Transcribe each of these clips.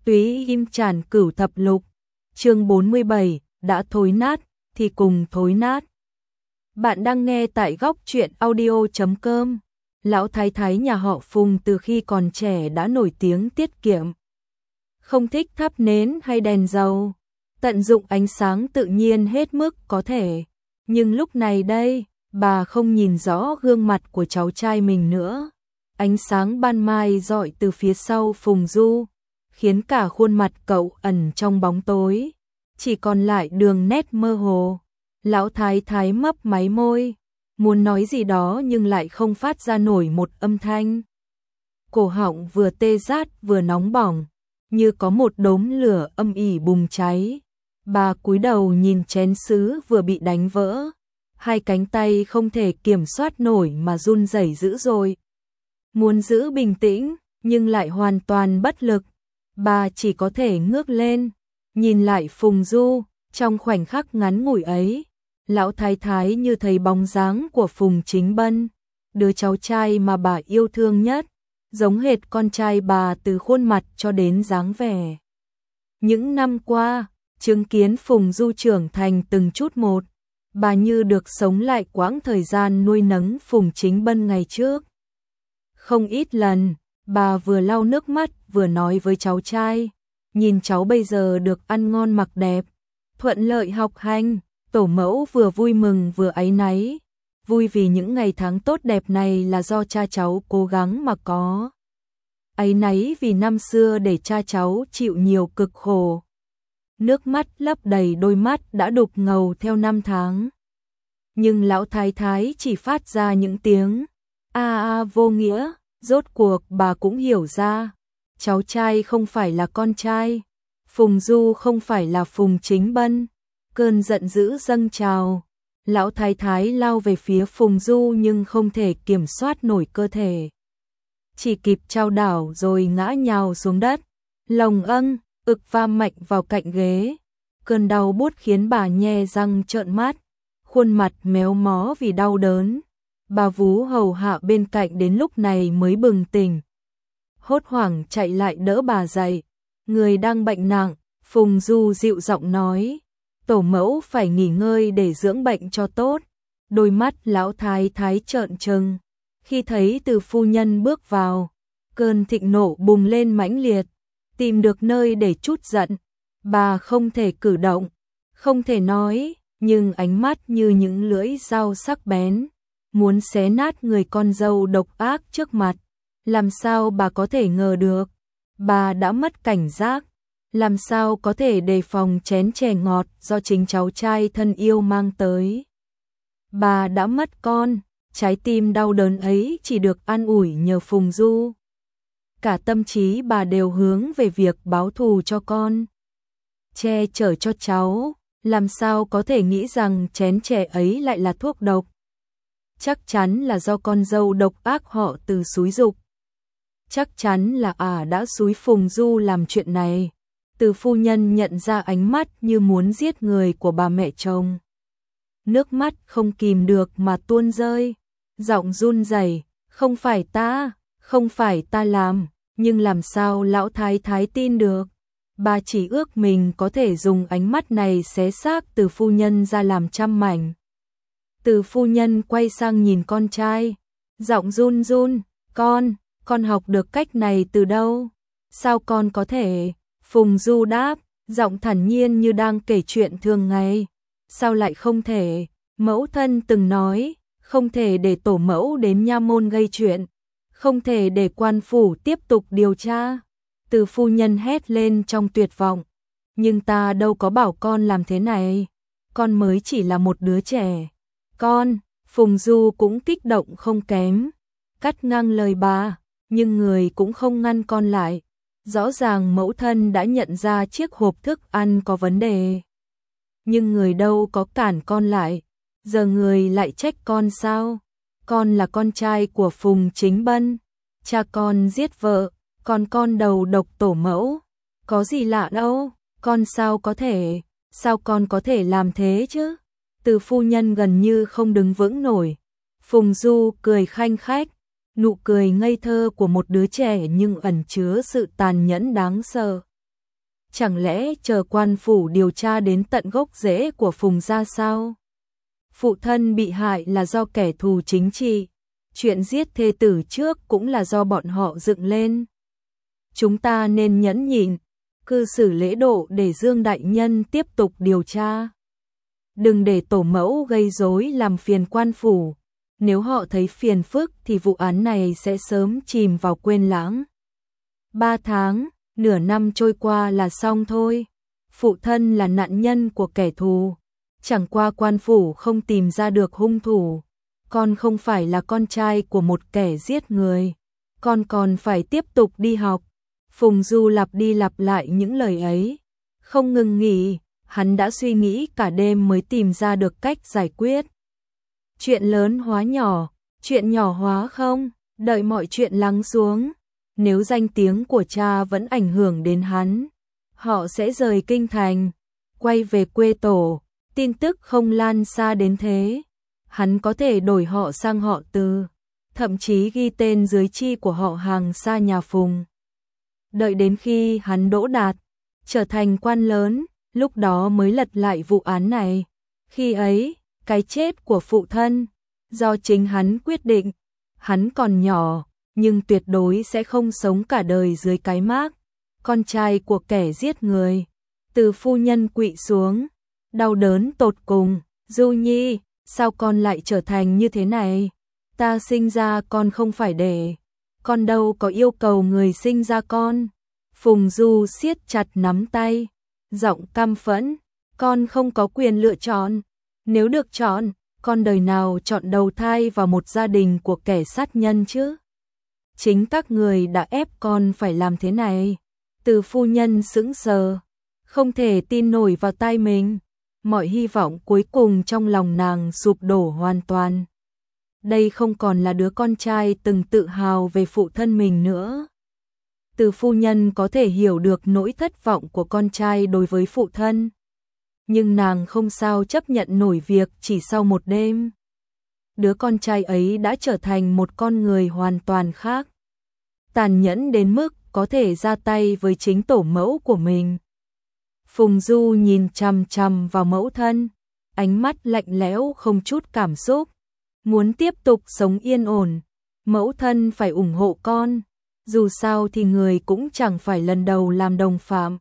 Túy Im Tràn Cửu Thập Lục, chương 47, đã thối nát thì cùng thối nát. Bạn đang nghe tại góc truyện audio.com. Lão thái thái nhà họ Phùng từ khi còn trẻ đã nổi tiếng tiết kiệm. Không thích thắp nến hay đèn dầu, tận dụng ánh sáng tự nhiên hết mức có thể. Nhưng lúc này đây, bà không nhìn rõ gương mặt của cháu trai mình nữa. Ánh sáng ban mai rọi từ phía sau Phùng Du, khiến cả khuôn mặt cậu ẩn trong bóng tối, chỉ còn lại đường nét mơ hồ. Lão thái thái mấp máy môi, muốn nói gì đó nhưng lại không phát ra nổi một âm thanh. Cổ họng vừa tê rát vừa nóng bỏng, như có một đốm lửa âm ỉ bùng cháy. Bà cúi đầu nhìn chén sứ vừa bị đánh vỡ, hai cánh tay không thể kiểm soát nổi mà run rẩy dữ dội. Muốn giữ bình tĩnh, nhưng lại hoàn toàn bất lực. Bà chỉ có thể ngước lên, nhìn lại Phùng Du. Trong khoảnh khắc ngắn ngủi ấy, lão thái thái như thấy bóng dáng của Phùng Chính Bân, đứa cháu trai mà bà yêu thương nhất, giống hệt con trai bà từ khuôn mặt cho đến dáng vẻ. Những năm qua, chứng kiến Phùng Du trưởng thành từng chút một, bà như được sống lại quãng thời gian nuôi nấng Phùng Chính Bân ngày trước. Không ít lần, bà vừa lau nước mắt vừa nói với cháu trai, nhìn cháu bây giờ được ăn ngon mặc đẹp, thuận lợi học hành, tổ mẫu vừa vui mừng vừa áy náy. Vui vì những ngày tháng tốt đẹp này là do cha cháu cố gắng mà có. Áy náy vì năm xưa để cha cháu chịu nhiều cực khổ. Nước mắt lấp đầy đôi mắt đã đục ngầu theo năm tháng. Nhưng lão thái thái chỉ phát ra những tiếng vô nghĩa. Rốt cuộc bà cũng hiểu ra, cháu trai không phải là con trai, Phùng Du không phải là Phùng Chính Bân. Cơn giận dữ dâng trào, lão thái thái lao về phía Phùng Du nhưng không thể kiểm soát nổi cơ thể. Chỉ kịp trao đảo rồi ngã nhào xuống đất, lồng ực va mạnh vào cạnh ghế. Cơn đau buốt khiến bà nhe răng trợn mắt, khuôn mặt méo mó vì đau đớn. Bà vú hầu hạ bên cạnh đến lúc này mới bừng tỉnh, hốt hoảng chạy lại đỡ bà dậy. Người đang bệnh nặng, Phùng Du dịu giọng nói, tổ mẫu phải nghỉ ngơi để dưỡng bệnh cho tốt. Đôi mắt lão thái thái trợn trừng, khi thấy Từ phu nhân bước vào, cơn thịnh nộ bùng lên mãnh liệt, tìm được nơi để trút giận. Bà không thể cử động, không thể nói, nhưng ánh mắt như những lưỡi dao sắc bén, muốn xé nát người con dâu độc ác trước mặt. Làm sao bà có thể ngờ được? Bà đã mất cảnh giác, làm sao có thể đề phòng chén chè ngọt do chính cháu trai thân yêu mang tới? Bà đã mất con, trái tim đau đớn ấy chỉ được an ủi nhờ Phùng Du. Cả tâm trí bà đều hướng về việc báo thù cho con, che chở cho cháu, làm sao có thể nghĩ rằng chén chè ấy lại là thuốc độc. Chắc chắn là do con dâu độc ác họ Từ xúi giục. Chắc chắn là đã xúi Phùng Du làm chuyện này. Từ phu nhân nhận ra ánh mắt như muốn giết người của bà mẹ chồng. Nước mắt không kìm được mà tuôn rơi, giọng run rẩy, không phải ta làm, nhưng làm sao lão thái thái tin được? Bà chỉ ước mình có thể dùng ánh mắt này xé xác Từ phu nhân ra làm trăm mảnh. Từ phu nhân quay sang nhìn con trai, giọng run run, con học được cách này từ đâu? Sao con có thể? Phùng Du đáp, giọng thản nhiên như đang kể chuyện thường ngày. Sao lại không thể? Mẫu thân từng nói, không thể để tổ mẫu đến nha môn gây chuyện, không thể để quan phủ tiếp tục điều tra. Từ phu nhân hét lên trong tuyệt vọng, nhưng ta đâu có bảo con làm thế này, con mới chỉ là một đứa trẻ. Phùng Du cũng kích động không kém, cắt ngang lời bà, nhưng người cũng không ngăn con lại. Rõ ràng mẫu thân đã nhận ra chiếc hộp thức ăn có vấn đề, nhưng người đâu có cản con lại. Giờ người lại trách con sao? Con là con trai của Phùng Chính Bân, cha con giết vợ, còn con đầu độc tổ mẫu, có gì lạ đâu, sao con có thể làm thế chứ? Từ phu nhân gần như không đứng vững nổi. Phùng Du cười khanh khách, nụ cười ngây thơ của một đứa trẻ nhưng ẩn chứa sự tàn nhẫn đáng sợ. chẳng lẽ chờ quan phủ điều tra đến tận gốc rễ của Phùng gia sao? Phụ thân bị hại là do kẻ thù chính trị, chuyện giết thê tử trước cũng là do bọn họ dựng lên. Chúng ta nên nhẫn nhịn, cư xử lễ độ để Dương đại nhân tiếp tục điều tra. Đừng để tổ mẫu gây rối làm phiền quan phủ, nếu họ thấy phiền phức thì vụ án này sẽ sớm chìm vào quên lãng. 3 tháng, nửa năm trôi qua là xong thôi. Phụ thân là nạn nhân của kẻ thù, chẳng qua quan phủ không tìm ra được hung thủ. Con không phải là con trai của một kẻ giết người, con còn phải tiếp tục đi học. Phùng Du lặp đi lặp lại những lời ấy, không ngừng nghỉ, hắn đã suy nghĩ cả đêm mới tìm ra được cách giải quyết. Chuyện lớn hóa nhỏ, chuyện nhỏ hóa không, đợi mọi chuyện lắng xuống. Nếu danh tiếng của cha vẫn ảnh hưởng đến hắn, họ sẽ rời kinh thành, quay về quê tổ, tin tức không lan xa đến thế. Hắn có thể đổi họ sang họ Từ, thậm chí ghi tên dưới chi của họ hàng xa nhà Phùng. Đợi đến khi hắn đỗ đạt, trở thành quan lớn, lúc đó mới lật lại vụ án này. Khi ấy, cái chết của phụ thân, do chính hắn quyết định. Hắn còn nhỏ, nhưng tuyệt đối sẽ không sống cả đời dưới cái mác con trai của kẻ giết người. Từ phu nhân quỵ xuống, đau đớn tột cùng. Du Nhi, sao con lại trở thành như thế này? Ta sinh ra con không phải để, con đâu có yêu cầu người sinh ra con. Phùng Du siết chặt nắm tay, giọng căm phẫn, con không có quyền lựa chọn. Nếu được chọn, con đời nào chọn đầu thai vào một gia đình của kẻ sát nhân chứ? Chính các người đã ép con phải làm thế này. Từ phu nhân sững sờ, không thể tin nổi vào tai mình. Mọi hy vọng cuối cùng trong lòng nàng sụp đổ hoàn toàn. Đây không còn là đứa con trai từng tự hào về phụ thân mình nữa. Từ phu nhân có thể hiểu được nỗi thất vọng của con trai đối với phụ thân. Nhưng nàng không sao chấp nhận nổi việc chỉ sau một đêm. Đứa con trai ấy đã trở thành một con người hoàn toàn khác. Tàn nhẫn đến mức có thể ra tay với chính tổ mẫu của mình. Phùng Du nhìn chằm chằm vào mẫu thân, ánh mắt lạnh lẽo không chút cảm xúc. Muốn tiếp tục sống yên ổn, mẫu thân phải ủng hộ con. Dù sao thì người cũng chẳng phải lần đầu làm đồng phạm.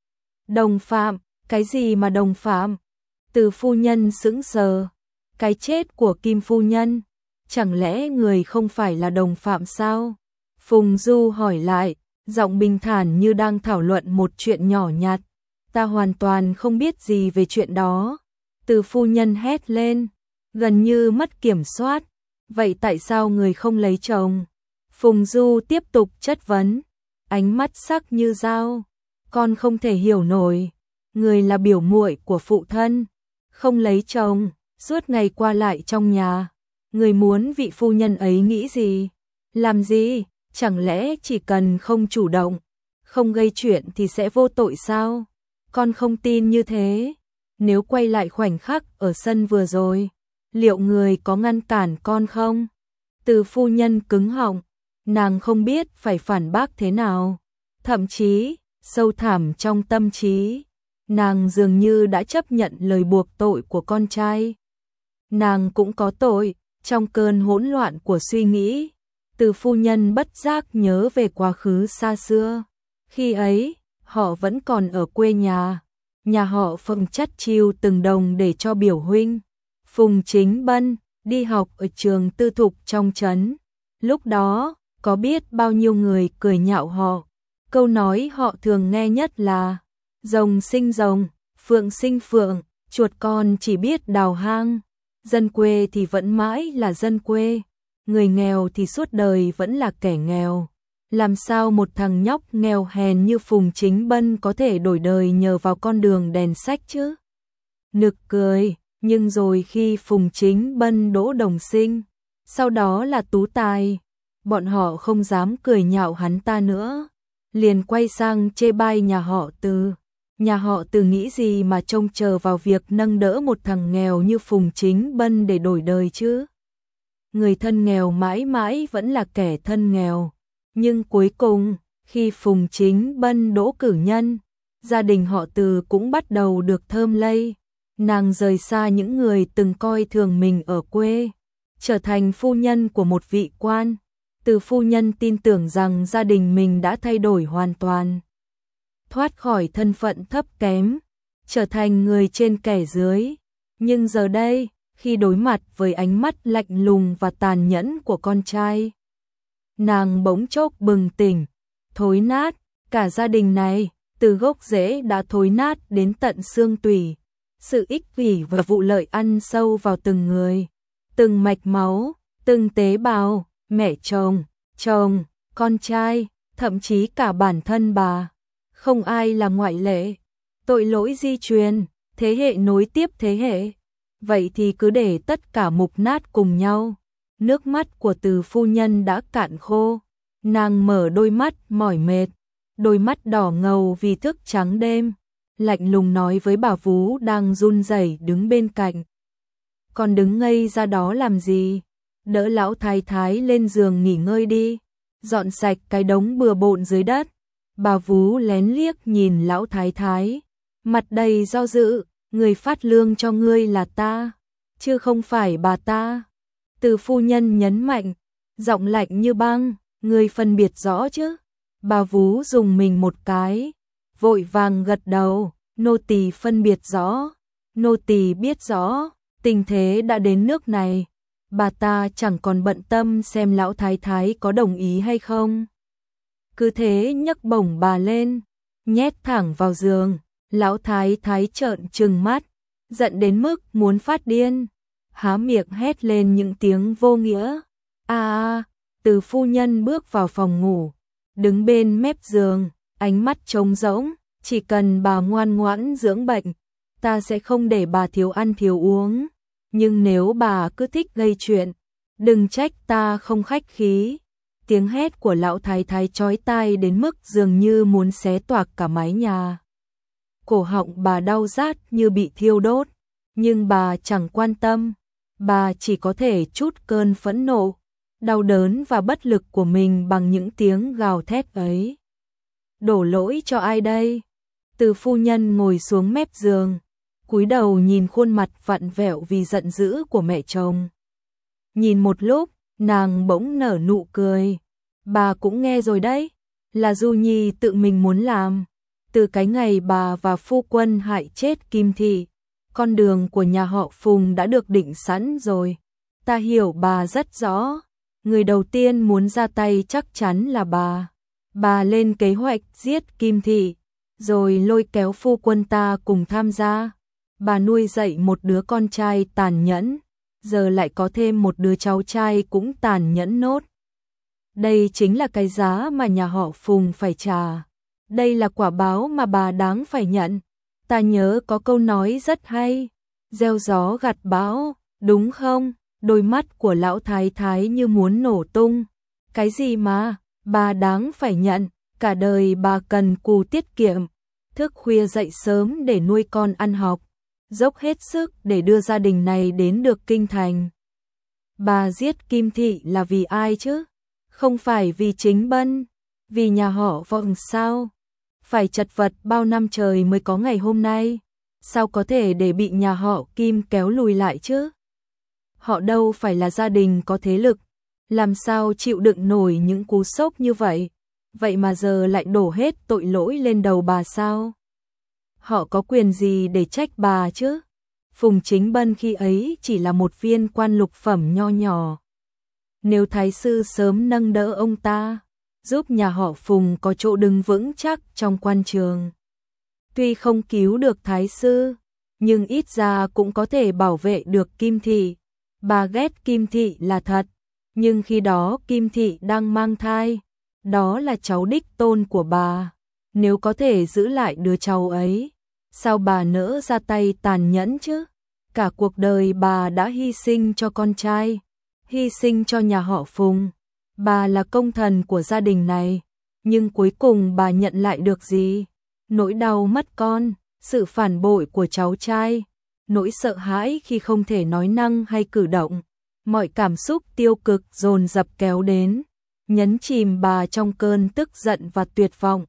Đồng phạm? Cái gì mà đồng phạm? Từ phu nhân sững sờ. Cái chết của Kim phu nhân, chẳng lẽ người không phải là đồng phạm sao? Phùng Du hỏi lại, giọng bình thản như đang thảo luận một chuyện nhỏ nhặt. Ta hoàn toàn không biết gì về chuyện đó. Từ phu nhân hét lên, gần như mất kiểm soát. Vậy tại sao người không lấy chồng? Phùng Du tiếp tục chất vấn, ánh mắt sắc như dao. Con không thể hiểu nổi, người là biểu muội của phụ thân, không lấy chồng, suốt ngày qua lại trong nhà. Người muốn vị phu nhân ấy nghĩ gì? Làm gì? Chẳng lẽ chỉ cần không chủ động, không gây chuyện thì sẽ vô tội sao? Con không tin như thế. Nếu quay lại khoảnh khắc ở sân vừa rồi, liệu người có ngăn cản con không? Từ phu nhân cứng họng, nàng không biết phải phản bác thế nào. Thậm chí, sâu thẳm trong tâm trí, nàng dường như đã chấp nhận lời buộc tội của con trai. Nàng cũng có tội. Trong cơn hỗn loạn của suy nghĩ, Từ phu nhân bất giác nhớ về quá khứ xa xưa. Khi ấy, họ vẫn còn ở quê nhà. Nhà họ Phùng chắt chiu từng đồng để cho biểu huynh Phùng Chính Bân đi học ở trường tư thục trong trấn. Lúc đó, có biết bao nhiêu người cười nhạo họ. Câu nói họ thường nghe nhất là rồng sinh rồng, phượng sinh phượng, chuột con chỉ biết đào hang. Dân quê thì vẫn mãi là dân quê, người nghèo thì suốt đời vẫn là kẻ nghèo. Làm sao một thằng nhóc nghèo hèn như Phùng Chính Bân có thể đổi đời nhờ vào con đường đèn sách chứ? Nực cười, nhưng rồi khi Phùng Chính Bân đỗ đồng sinh, sau đó là tú tài, bọn họ không dám cười nhạo hắn ta nữa, liền quay sang chê bai nhà họ Từ. Nhà họ Từ nghĩ gì mà trông chờ vào việc nâng đỡ một thằng nghèo như Phùng Chính Bân để đổi đời chứ? Người thân nghèo mãi mãi vẫn là kẻ thân nghèo. Nhưng cuối cùng, khi Phùng Chính Bân đỗ cử nhân, gia đình họ Từ cũng bắt đầu được thơm lây. Nàng rời xa những người từng coi thường mình ở quê, trở thành phu nhân của một vị quan. Từ phu nhân tin tưởng rằng gia đình mình đã thay đổi hoàn toàn, thoát khỏi thân phận thấp kém, trở thành người trên kẻ dưới. Nhưng giờ đây, khi đối mặt với ánh mắt lạnh lùng và tàn nhẫn của con trai, nàng bỗng chốc bừng tỉnh, thối nát, cả gia đình này, từ gốc rễ đã thối nát đến tận xương tủy. Sự ích kỷ và vụ lợi ăn sâu vào từng người, từng mạch máu, từng tế bào, mẹ chồng, chồng, con trai, thậm chí cả bản thân bà. Không ai là ngoại lệ. Tội lỗi di truyền, thế hệ nối tiếp thế hệ. Vậy thì cứ để tất cả mục nát cùng nhau. Nước mắt của Từ phu nhân đã cạn khô. Nàng mở đôi mắt mỏi mệt, đôi mắt đỏ ngầu vì thức trắng đêm, lạnh lùng nói với bà vú đang run rẩy đứng bên cạnh. Còn đứng ngây ra đó làm gì? Đỡ lão thái thái lên giường nghỉ ngơi đi, dọn sạch cái đống bừa bộn dưới đất. Bà vú lén liếc nhìn lão thái thái, mặt đầy do dự, người phát lương cho ngươi là ta, chứ không phải bà ta. Từ phu nhân nhấn mạnh, giọng lạnh như băng, ngươi phân biệt rõ chứ? Bà vú dùng mình một cái, vội vàng gật đầu, nô tỳ phân biệt rõ, nô tỳ biết rõ, tình thế đã đến nước này, bà ta chẳng còn bận tâm xem lão thái thái có đồng ý hay không. Cứ thế nhấc bổng bà lên, nhét thẳng vào giường, lão thái thái trợn trừng mắt, giận đến mức muốn phát điên, há miệng hét lên những tiếng vô nghĩa. Từ phu nhân bước vào phòng ngủ, đứng bên mép giường, ánh mắt trống rỗng, chỉ cần bà ngoan ngoãn dưỡng bệnh, ta sẽ không để bà thiếu ăn thiếu uống, nhưng nếu bà cứ thích gây chuyện, đừng trách ta không khách khí. Tiếng hét của lão thái thái chói tai đến mức dường như muốn xé toạc cả mái nhà. Cổ họng bà đau rát như bị thiêu đốt, nhưng bà chẳng quan tâm, bà chỉ có thể trút cơn phẫn nộ, đau đớn và bất lực của mình bằng những tiếng gào thét ấy. Đổ lỗi cho ai đây? Từ phu nhân ngồi xuống mép giường, cúi đầu nhìn khuôn mặt vặn vẹo vì giận dữ của mẹ chồng. Nhìn một lúc, nàng bỗng nở nụ cười. Bà cũng nghe rồi đấy, là Du Nhi tự mình muốn làm. Từ cái ngày bà và phu quân hại chết Kim Thị, con đường của nhà họ Phùng đã được định sẵn rồi. Ta hiểu bà rất rõ, người đầu tiên muốn ra tay chắc chắn là bà. Bà lên kế hoạch giết Kim Thị, rồi lôi kéo phu quân ta cùng tham gia. Bà nuôi dạy một đứa con trai tàn nhẫn, giờ lại có thêm một đứa cháu trai cũng tàn nhẫn nốt. Đây chính là cái giá mà nhà họ Phùng phải trả. Đây là quả báo mà bà đáng phải nhận. Ta nhớ có câu nói rất hay, gieo gió gặt bão, đúng không? Đôi mắt của lão thái thái như muốn nổ tung. Cái gì mà, bà đáng phải nhận, cả đời bà cần cù tiết kiệm, thức khuya dậy sớm để nuôi con ăn học, dốc hết sức để đưa gia đình này đến được kinh thành. Bà giết Kim Thị là vì ai chứ? Không phải vì chính Bân, vì nhà họ Vọng sao? Phải chật vật bao năm trời mới có ngày hôm nay, sao có thể để bị nhà họ Kim kéo lùi lại chứ? Họ đâu phải là gia đình có thế lực, làm sao chịu đựng nổi những cú sốc như vậy? Vậy mà giờ lại đổ hết tội lỗi lên đầu bà sao? Họ có quyền gì để trách bà chứ? Phùng Chính Bân khi ấy chỉ là một viên quan lục phẩm nho nhỏ. Nếu thái sư sớm nâng đỡ ông ta, giúp nhà họ Phùng có chỗ đứng vững chắc trong quan trường, tuy không cứu được thái sư, nhưng ít ra cũng có thể bảo vệ được Kim Thị. Bà ghét Kim Thị là thật, nhưng khi đó Kim Thị đang mang thai, đó là cháu đích tôn của bà. Nếu có thể giữ lại đứa cháu ấy, sao bà nỡ ra tay tàn nhẫn chứ? Cả cuộc đời bà đã hy sinh cho con trai, hy sinh cho nhà họ Phùng. Bà là công thần của gia đình này, nhưng cuối cùng bà nhận lại được gì? Nỗi đau mất con, sự phản bội của cháu trai, nỗi sợ hãi khi không thể nói năng hay cử động. Mọi cảm xúc tiêu cực dồn dập kéo đến, nhấn chìm bà trong cơn tức giận và tuyệt vọng.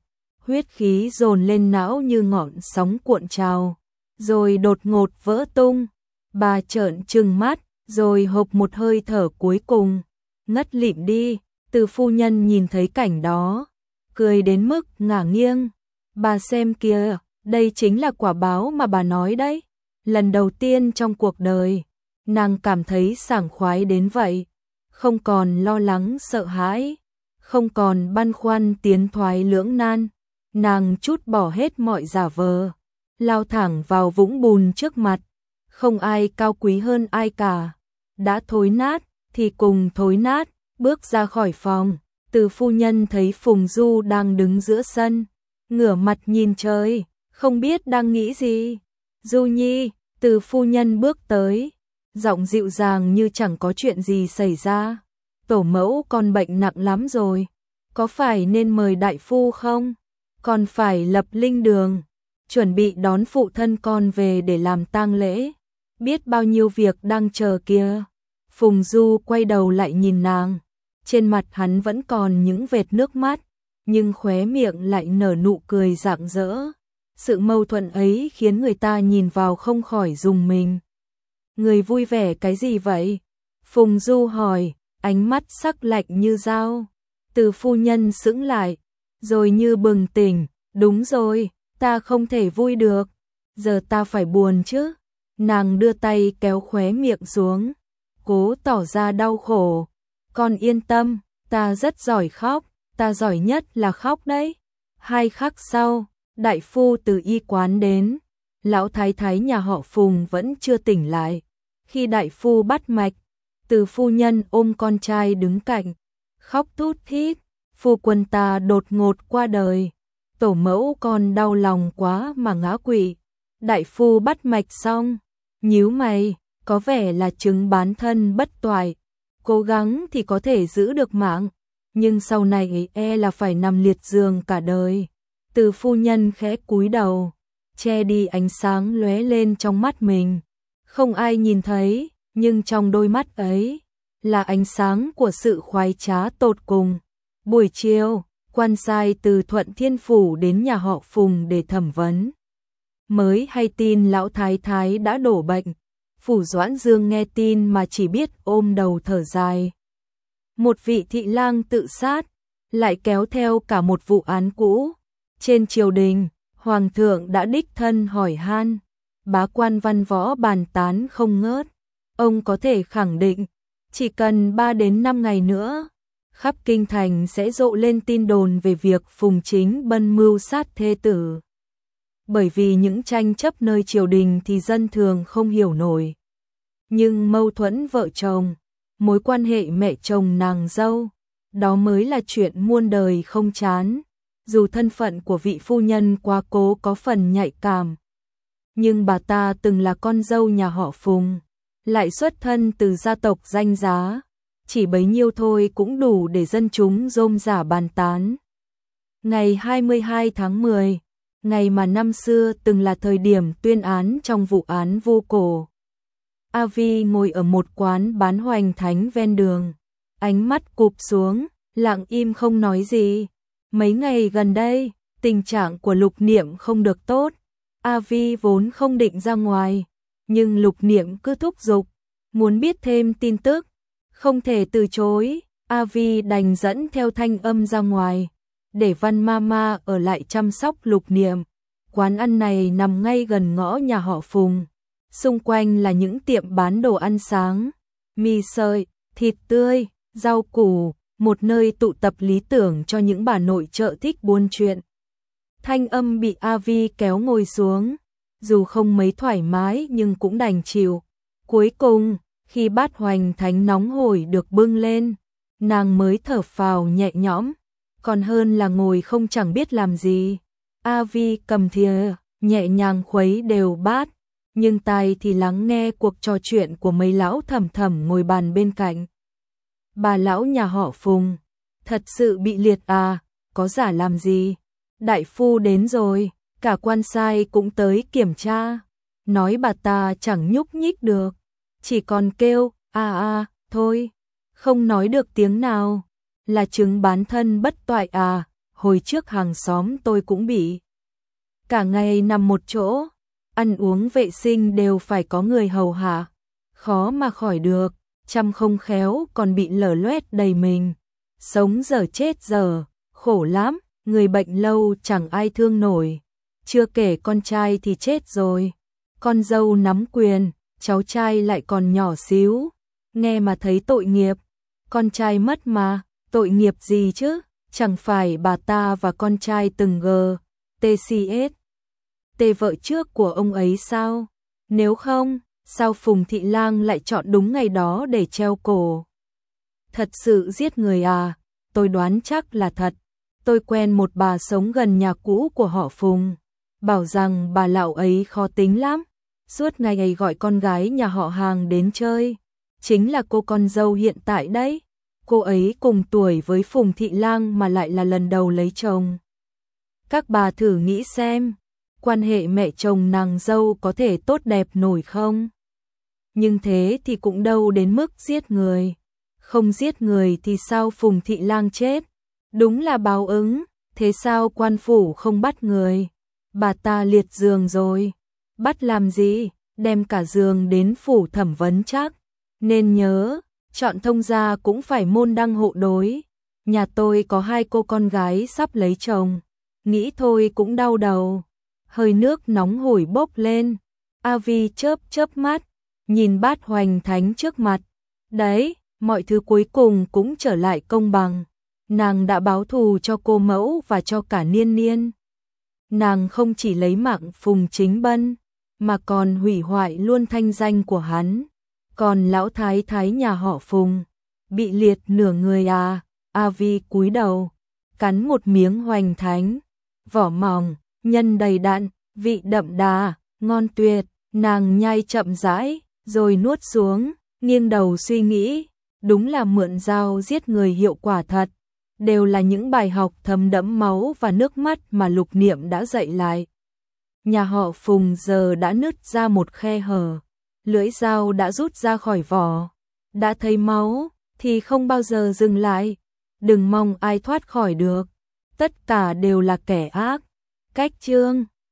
huyết khí dồn lên não như ngọn sóng cuộn trào, rồi đột ngột vỡ tung. Bà trợn trừng mắt, rồi hộc một hơi thở cuối cùng, ngất lịm đi. Từ phu nhân nhìn thấy cảnh đó, cười đến mức ngả nghiêng. Bà xem kìa, đây chính là quả báo mà bà nói đấy. Lần đầu tiên trong cuộc đời, nàng cảm thấy sảng khoái đến vậy, không còn lo lắng sợ hãi, không còn băn khoăn tiến thoái lưỡng nan. Nàng trút bỏ hết mọi giả vờ, lao thẳng vào vũng bùn trước mặt. Không ai cao quý hơn ai cả. Đã thối nát thì cùng thối nát. Bước ra khỏi phòng, Từ phu nhân thấy Phùng Du đang đứng giữa sân, ngửa mặt nhìn trời, không biết đang nghĩ gì. Du Nhi, Từ phu nhân bước tới, giọng dịu dàng như chẳng có chuyện gì xảy ra. Tổ mẫu con bệnh nặng lắm rồi, có phải nên mời đại phu không? Còn phải lập linh đường, chuẩn bị đón phụ thân con về để làm tang lễ. Biết bao nhiêu việc đang chờ kia. Phùng Du quay đầu lại nhìn nàng. Trên mặt hắn vẫn còn những vệt nước mắt, nhưng khóe miệng lại nở nụ cười rạng rỡ. Sự mâu thuẫn ấy khiến người ta nhìn vào không khỏi rùng mình. Người vui vẻ cái gì vậy? Phùng Du hỏi, ánh mắt sắc lạnh như dao. Từ phu nhân sững lại, rồi như bừng tỉnh, đúng rồi, ta không thể vui được, giờ ta phải buồn chứ. Nàng đưa tay kéo khóe miệng xuống, cố tỏ ra đau khổ. Con yên tâm, ta rất giỏi khóc, ta giỏi nhất là khóc đấy. 2 khắc sau, đại phu từ y quán đến, lão thái thái nhà họ Phùng vẫn chưa tỉnh lại. Khi đại phu bắt mạch, Từ phu nhân ôm con trai đứng cạnh, khóc thút thít, phu quân ta đột ngột qua đời, tổ mẫu con đau lòng quá mà ngã quỵ. Đại phu bắt mạch xong, nhíu mày, có vẻ là chứng bán thân bất toại, cố gắng thì có thể giữ được mạng, nhưng sau này là phải nằm liệt giường cả đời. Từ phu nhân khẽ cúi đầu, che đi ánh sáng lóe lên trong mắt mình. Không ai nhìn thấy, nhưng trong đôi mắt ấy là ánh sáng của sự khoái trá tột cùng. Buổi chiều, quan sai từ Thuận Thiên Phủ đến nhà họ Phùng để thẩm vấn. Mới hay tin lão thái thái đã đổ bệnh. Phủ Doãn Dương nghe tin mà chỉ biết ôm đầu thở dài. Một vị thị lang tự sát, lại kéo theo cả một vụ án cũ. Trên triều đình, Hoàng thượng đã đích thân hỏi han, bá quan văn võ bàn tán không ngớt. Ông có thể khẳng định, chỉ cần 3 đến 5 ngày nữa, khắp kinh thành sẽ rộ lên tin đồn về việc Phùng Chính Bân mưu sát thê tử. Bởi vì những tranh chấp nơi triều đình thì dân thường không hiểu nổi. Nhưng mâu thuẫn vợ chồng, mối quan hệ mẹ chồng nàng dâu, đó mới là chuyện muôn đời không chán. Dù thân phận của vị phu nhân quá cố có phần nhạy cảm, nhưng bà ta từng là con dâu nhà họ Phùng, lại xuất thân từ gia tộc danh giá, chỉ bấy nhiêu thôi cũng đủ để dân chúng rôm rả bàn tán. Ngày 22 tháng 10, ngày mà năm xưa từng là thời điểm tuyên án trong vụ án Vu Cổ. A Vi ngồi ở một quán bán hoành thánh ven đường, ánh mắt cụp xuống, lặng im không nói gì. Mấy ngày gần đây, tình trạng của Lục Niệm không được tốt. A Vi vốn không định ra ngoài, nhưng Lục Niệm cứ thúc giục, muốn biết thêm tin tức, không thể từ chối. A Vi đành dẫn theo Thanh Âm ra ngoài, để Văn Mama ở lại chăm sóc Lục Niệm. Quán ăn này nằm ngay gần ngõ nhà họ Phùng, xung quanh là những tiệm bán đồ ăn sáng, mì sợi, thịt tươi, rau củ, một nơi tụ tập lý tưởng cho những bà nội trợ thích buôn chuyện. Thanh Âm bị A Vi kéo ngồi xuống, dù không mấy thoải mái nhưng cũng đành chịu. Cuối cùng, khi bát hoành thánh nóng hổi được bưng lên, nàng mới thở phào nhẹ nhõm, còn hơn là ngồi không chẳng biết làm gì. A Vi cầm thìa, nhẹ nhàng khuấy đều bát, nhưng tai thì lắng nghe cuộc trò chuyện của mấy lão thẩm thẩm ngồi bàn bên cạnh. Bà lão nhà họ Phùng, thật sự bị liệt à, có giả làm gì? Đại phu đến rồi, cả quan sai cũng tới kiểm tra, nói bà ta chẳng nhúc nhích được, chỉ còn kêu thôi, không nói được tiếng nào. Là chứng bán thân bất toại à? hồi trước hàng xóm tôi cũng bị. Cả ngày nằm một chỗ, ăn uống vệ sinh đều phải có người hầu hạ, khó mà khỏi được, chăm không khéo còn bị lở loét đầy mình. Sống giờ chết giờ, khổ lắm, người bệnh lâu chẳng ai thương nổi. Chưa kể con trai thì chết rồi, con dâu nắm quyền, cháu trai lại còn nhỏ xíu, nghe mà thấy tội nghiệp. Con trai mất mà, tội nghiệp gì chứ, chẳng phải bà ta và con trai từng TCS, vợ trước của ông ấy sao? Nếu không, sao Phùng Thị Lang lại chọn đúng ngày đó để treo cổ? Thật sự giết người à? Tôi đoán chắc là thật. Tôi quen một bà sống gần nhà cũ của họ Phùng, bảo rằng bà lão ấy khó tính lắm, suốt ngày ấy gọi con gái nhà họ hàng đến chơi. Chính là cô con dâu hiện tại đấy. Cô ấy cùng tuổi với Phùng Thị Lang mà lại là lần đầu lấy chồng. Các bà thử nghĩ xem, quan hệ mẹ chồng nàng dâu có thể tốt đẹp nổi không? Nhưng thế thì cũng đâu đến mức giết người. Không giết người thì sao Phùng Thị Lang chết? Đúng là báo ứng, thế sao quan phủ không bắt người? Bà ta liệt giường rồi. Bắt làm gì? Đem cả giường đến phủ thẩm vấn chắc. Nên nhớ, chọn thông gia cũng phải môn đăng hộ đối. Nhà tôi có 2 cô con gái sắp lấy chồng. Nghĩ thôi cũng đau đầu. Hơi nước nóng hổi bốc lên. A Vi chớp chớp mắt, nhìn bát hoành thánh trước mặt. Đấy, mọi thứ cuối cùng cũng trở lại công bằng. Nàng đã báo thù cho cô mẫu và cho cả Niên Niên. Nàng không chỉ lấy mạng Phùng Chính Bân, mà còn hủy hoại luôn thanh danh của hắn. Còn lão thái thái nhà họ Phùng, bị liệt nửa người à? A Vi cúi đầu, cắn một miếng hoành thánh, vỏ mỏng, nhân đầy đặn, vị đậm đà, ngon tuyệt. Nàng nhai chậm rãi, rồi nuốt xuống, nghiêng đầu suy nghĩ, đúng là mượn dao giết người hiệu quả thật. Đều là những bài học thấm đẫm máu và nước mắt mà Lục Niệm đã dạy lại. Nhà họ Phùng giờ đã nứt ra một khe hở, lưỡi dao đã rút ra khỏi vỏ. Đã thấy máu thì không bao giờ dừng lại, đừng mong ai thoát khỏi được. Tất cả đều là kẻ ác. Cách chương